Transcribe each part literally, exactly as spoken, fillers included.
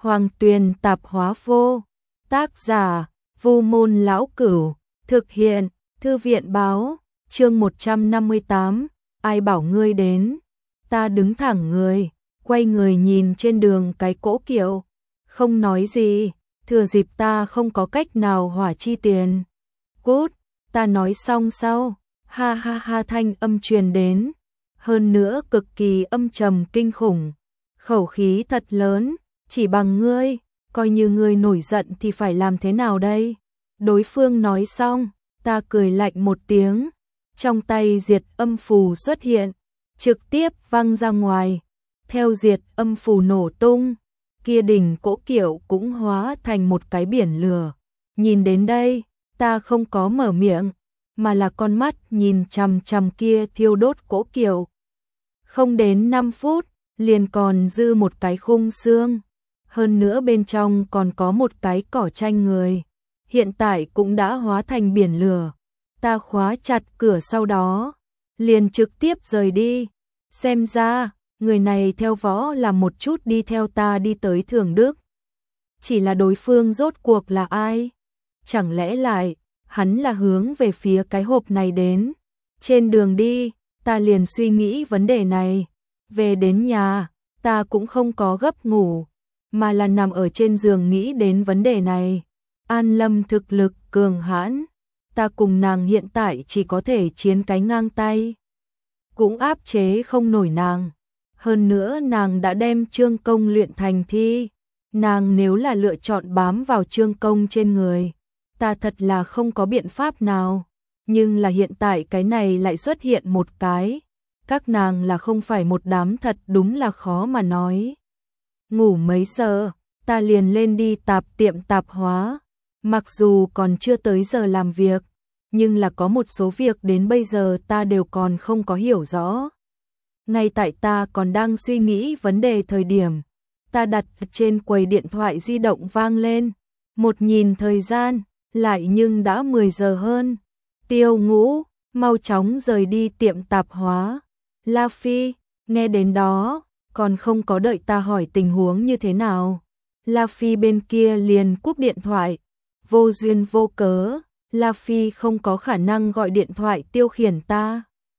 Hoàng Tuyền tạp hóa vô. Tác giả, Vu Môn Lão Cửu. Thực hiện, Thư viện báo. Chương một trăm năm mươi tám. Ai bảo ngươi đến? Ta đứng thẳng người, quay người nhìn trên đường cái cỗ kiệu. Không nói gì, thừa dịp ta không có cách nào hỏa chi tiền. Cút, ta nói xong sau. Ha ha ha thanh âm truyền đến. Hơn nữa cực kỳ âm trầm kinh khủng. Khẩu khí thật lớn, chỉ bằng ngươi, coi như ngươi nổi giận thì phải làm thế nào đây? Đối phương nói xong, ta cười lạnh một tiếng. Trong tay diệt âm phù xuất hiện, trực tiếp văng ra ngoài. Theo diệt âm phù nổ tung, kia đỉnh cỗ kiệu cũng hóa thành một cái biển lửa. Nhìn đến đây, ta không có mở miệng, mà là con mắt nhìn chằm chằm kia thiêu đốt cỗ kiệu. Không đến năm phút, liền còn dư một cái khung xương. Hơn nữa bên trong còn có một cái cỏ tranh người. Hiện tại cũng đã hóa thành biển lửa. Ta khóa chặt cửa sau đó, liền trực tiếp rời đi. Xem ra, người này theo võ là một chút đi theo ta đi tới Thường Đức. Chỉ là đối phương rốt cuộc là ai? Chẳng lẽ lại, hắn là hướng về phía cái hộp này đến? Trên đường đi, ta liền suy nghĩ vấn đề này. Về đến nhà, ta cũng không có gấp ngủ, mà là nằm ở trên giường nghĩ đến vấn đề này. An Lâm thực lực cường hãn, ta cùng nàng hiện tại chỉ có thể chiến cái ngang tay. Cũng áp chế không nổi nàng. Hơn nữa nàng đã đem Trương Công luyện thành thi. Nàng nếu là lựa chọn bám vào Trương Công trên người, ta thật là không có biện pháp nào. Nhưng là hiện tại cái này lại xuất hiện một cái. Các nàng là không phải một đám thật đúng là khó mà nói. Ngủ mấy giờ, ta liền lên đi tạp tiệm tạp hóa. Mặc dù còn chưa tới giờ làm việc, nhưng là có một số việc đến bây giờ ta đều còn không có hiểu rõ. Ngay tại ta còn đang suy nghĩ vấn đề thời điểm, ta đặt trên quầy điện thoại di động vang lên. Một nhìn thời gian, lại nhưng đã mười giờ hơn. Tiêu Ngũ, mau chóng rời đi tiệm tạp hóa. La Phi, nghe đến đó, còn không có đợi ta hỏi tình huống như thế nào. La Phi bên kia liền cúp điện thoại. Vô duyên vô cớ, La Phi không có khả năng gọi điện thoại tiêu khiển ta.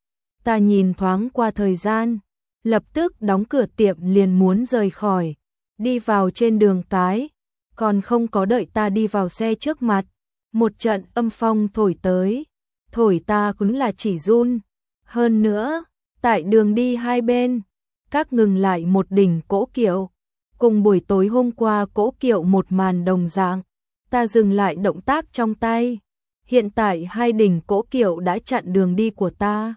Ta nhìn thoáng qua thời gian, lập tức đóng cửa tiệm liền muốn rời khỏi. Đi vào trên đường cái, còn không có đợi ta đi vào xe trước mặt. Một trận âm phong thổi tới, thổi ta cũng là chỉ run. Hơn nữa, tại đường đi hai bên, các ngừng lại một đỉnh cỗ kiệu. Cùng buổi tối hôm qua cỗ kiệu một màn đồng dạng, ta dừng lại động tác trong tay. Hiện tại hai đỉnh cỗ kiệu đã chặn đường đi của ta.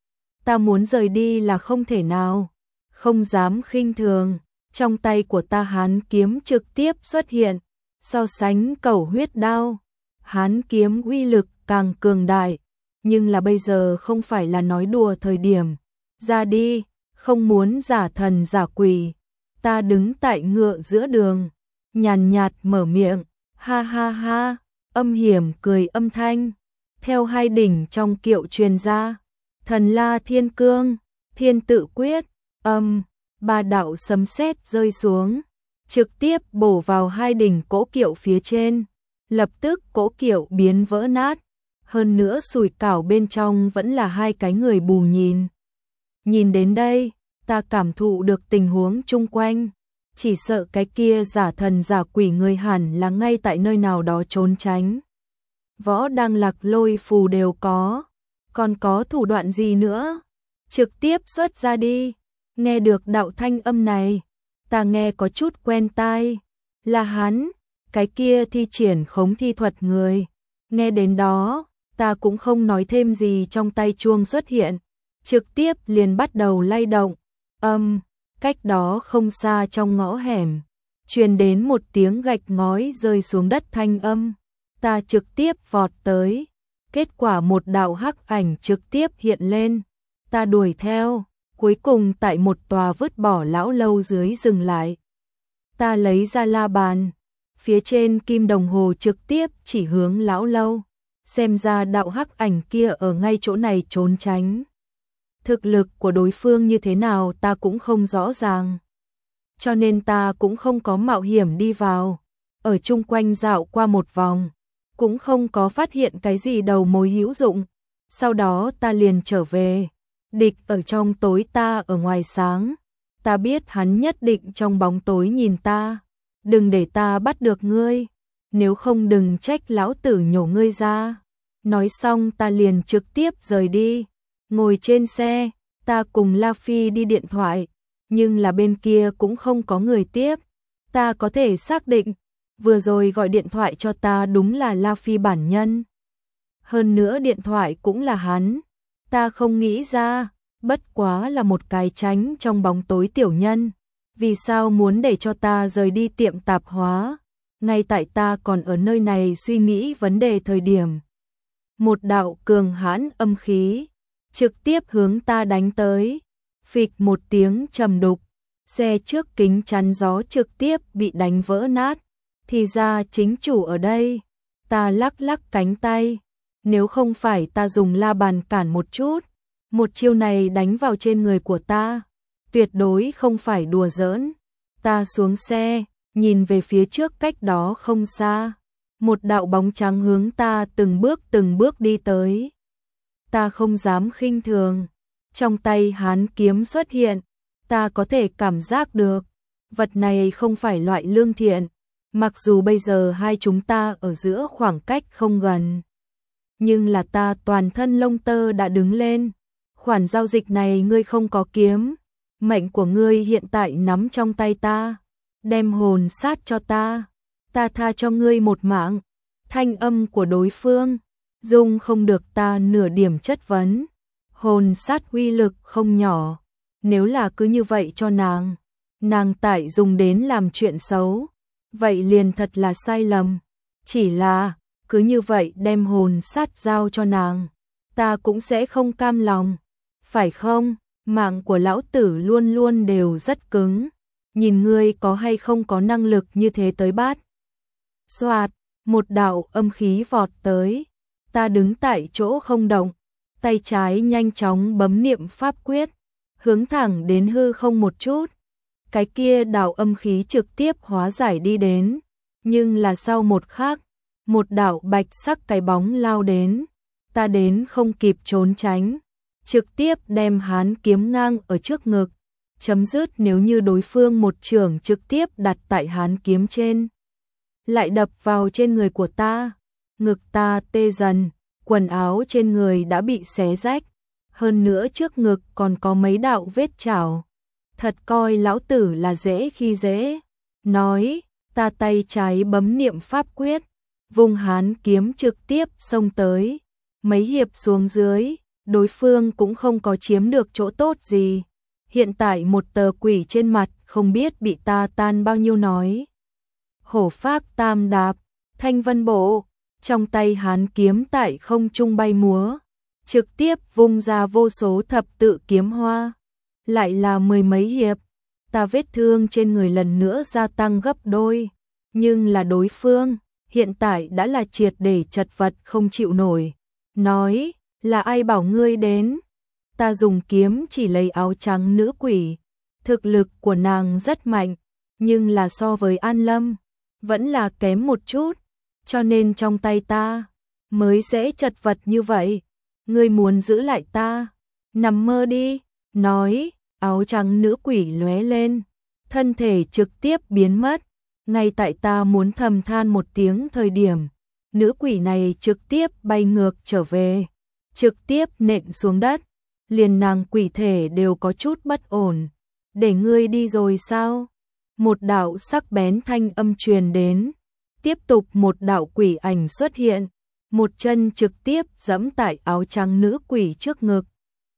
Ta muốn rời đi là không thể nào, không dám khinh thường. Trong tay của ta hán kiếm trực tiếp xuất hiện, so sánh cẩu huyết đao. Hán kiếm uy lực càng cường đại, nhưng là bây giờ không phải là nói đùa thời điểm. Ra đi, không muốn giả thần giả quỷ. Ta đứng tại ngựa giữa đường, nhàn nhạt mở miệng, ha ha ha, âm hiểm cười âm thanh. Theo hai đỉnh trong kiệu truyền ra, thần la thiên cương, thiên tự quyết, âm, ba đạo sấm sét rơi xuống, trực tiếp bổ vào hai đỉnh cỗ kiệu phía trên. Lập tức cỗ kiệu biến vỡ nát, hơn nữa sùi cảo bên trong vẫn là hai cái người bù nhìn. Nhìn đến đây, ta cảm thụ được tình huống chung quanh, chỉ sợ cái kia giả thần giả quỷ người hẳn là ngay tại nơi nào đó trốn tránh. Võ Đăng Lạc lôi phù đều có, còn có thủ đoạn gì nữa? Trực tiếp xuất ra đi. Nghe được đạo thanh âm này, ta nghe có chút quen tai, là hắn. Cái kia thi triển khống thi thuật người. Nghe đến đó, ta cũng không nói thêm gì, trong tay chuông xuất hiện, trực tiếp liền bắt đầu lay động. Âm, cách đó không xa trong ngõ hẻm, truyền đến một tiếng gạch ngói rơi xuống đất thanh âm. Ta trực tiếp vọt tới, kết quả một đạo hắc ảnh trực tiếp hiện lên. Ta đuổi theo, cuối cùng tại một tòa vứt bỏ lão lâu dưới dừng lại. Ta lấy ra la bàn. Phía trên kim đồng hồ trực tiếp chỉ hướng lão lâu. Xem ra đạo hắc ảnh kia ở ngay chỗ này trốn tránh. Thực lực của đối phương như thế nào ta cũng không rõ ràng. cho nên ta cũng không có mạo hiểm đi vào. Ở chung quanh dạo qua một vòng, cũng không có phát hiện cái gì đầu mối hữu dụng. Sau đó ta liền trở về. Địch ở trong tối, ta ở ngoài sáng. Ta biết hắn nhất định trong bóng tối nhìn ta. Đừng để ta bắt được ngươi, nếu không đừng trách lão tử nhổ ngươi ra. Nói xong ta liền trực tiếp rời đi. Ngồi trên xe, ta cùng La Phi đi điện thoại, nhưng là bên kia cũng không có người tiếp. Ta có thể xác định, vừa rồi gọi điện thoại cho ta đúng là La Phi bản nhân. Hơn nữa điện thoại cũng là hắn. Ta không nghĩ ra, bất quá là một cái tránh trong bóng tối tiểu nhân. Vì sao muốn để cho ta rời đi tiệm tạp hóa? Ngay tại ta còn ở nơi này suy nghĩ vấn đề thời điểm. Một đạo cường hãn âm khí trực tiếp hướng ta đánh tới. Phịch một tiếng trầm đục, xe trước kính chắn gió trực tiếp bị đánh vỡ nát. Thì ra chính chủ ở đây. Ta lắc lắc cánh tay. Nếu không phải ta dùng la bàn cản một chút, một chiêu này đánh vào trên người của ta, tuyệt đối không phải đùa giỡn. Ta xuống xe, nhìn về phía trước cách đó không xa. Một đạo bóng trắng hướng ta từng bước từng bước đi tới. Ta không dám khinh thường. Trong tay hán kiếm xuất hiện, ta có thể cảm giác được. Vật này không phải loại lương thiện. Mặc dù bây giờ hai chúng ta ở giữa khoảng cách không gần, nhưng là ta toàn thân lông tơ đã đứng lên. Khoản giao dịch này ngươi không có kiếm. Mệnh của ngươi hiện tại nắm trong tay ta. Đem hồn sát cho ta. Ta tha cho ngươi một mạng. Thanh âm của đối phương dung không được ta nửa điểm chất vấn. Hồn sát uy lực không nhỏ. Nếu là cứ như vậy cho nàng, nàng tại dùng đến làm chuyện xấu, vậy liền thật là sai lầm. Chỉ là cứ như vậy đem hồn sát giao cho nàng, ta cũng sẽ không cam lòng. Phải không? Mạng của lão tử luôn luôn đều rất cứng. Nhìn ngươi có hay không có năng lực như thế tới bát. Xoạt, một đạo âm khí vọt tới. Ta đứng tại chỗ không động, tay trái nhanh chóng bấm niệm pháp quyết, hướng thẳng đến hư không một chút. Cái kia đạo âm khí trực tiếp hóa giải đi đến. Nhưng là sau một khắc, một đạo bạch sắc cái bóng lao đến. Ta đến không kịp trốn tránh, trực tiếp đem hán kiếm ngang ở trước ngực. Chấm dứt nếu như đối phương một chưởng trực tiếp đặt tại hán kiếm trên, lại đập vào trên người của ta. Ngực ta tê dần, quần áo trên người đã bị xé rách. Hơn nữa trước ngực còn có mấy đạo vết chảo. Thật coi lão tử là dễ khi dễ. Nói, ta tay trái bấm niệm pháp quyết, vùng hán kiếm trực tiếp xông tới. Mấy hiệp xuống dưới, đối phương cũng không có chiếm được chỗ tốt gì. Hiện tại một tờ quỷ trên mặt không biết bị ta tan bao nhiêu nói. Hổ phác tam đạp, thanh vân bộ, trong tay hán kiếm tại không trung bay múa, trực tiếp vung ra vô số thập tự kiếm hoa. Lại là mười mấy hiệp, ta vết thương trên người lần nữa gia tăng gấp đôi. Nhưng là đối phương, hiện tại đã là triệt để chật vật không chịu nổi. Nói, là ai bảo ngươi đến? Ta dùng kiếm chỉ lấy áo trắng nữ quỷ. Thực lực của nàng rất mạnh, nhưng là so với An Lâm, vẫn là kém một chút. Cho nên trong tay ta, mới sẽ chật vật như vậy. Ngươi muốn giữ lại ta? Nằm mơ đi. Nói, áo trắng nữ quỷ lóe lên, thân thể trực tiếp biến mất. Ngay tại ta muốn thầm than một tiếng thời điểm, nữ quỷ này trực tiếp bay ngược trở về, trực tiếp nện xuống đất. Liền nàng quỷ thể đều có chút bất ổn. Để ngươi đi rồi sao? Một đạo sắc bén thanh âm truyền đến. Tiếp tục một đạo quỷ ảnh xuất hiện, một chân trực tiếp giẫm tại áo trắng nữ quỷ trước ngực.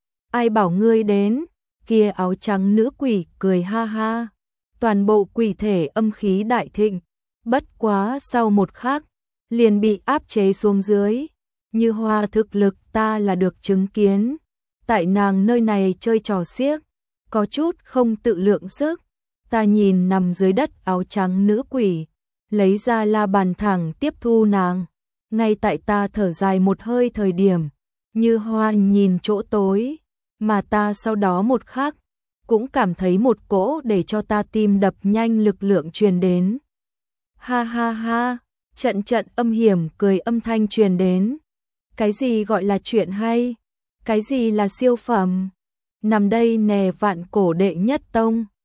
Ai bảo ngươi đến? Kia áo trắng nữ quỷ cười ha ha. Toàn bộ quỷ thể âm khí đại thịnh, bất quá sau một khắc, liền bị áp chế xuống dưới. Như Hoa thực lực ta là được chứng kiến. Tại nàng nơi này chơi trò xiếc, có chút không tự lượng sức. Ta nhìn nằm dưới đất áo trắng nữ quỷ, lấy ra la bàn thẳng tiếp thu nàng. Ngay tại ta thở dài một hơi thời điểm, Như Hoa nhìn chỗ tối, mà ta sau đó một khắc, cũng cảm thấy một cỗ để cho ta tim đập nhanh lực lượng truyền đến. Ha ha ha, trận trận âm hiểm cười âm thanh truyền đến. Cái gì gọi là chuyện hay? Cái gì là siêu phẩm? Nằm đây nè vạn cổ đệ nhất tông.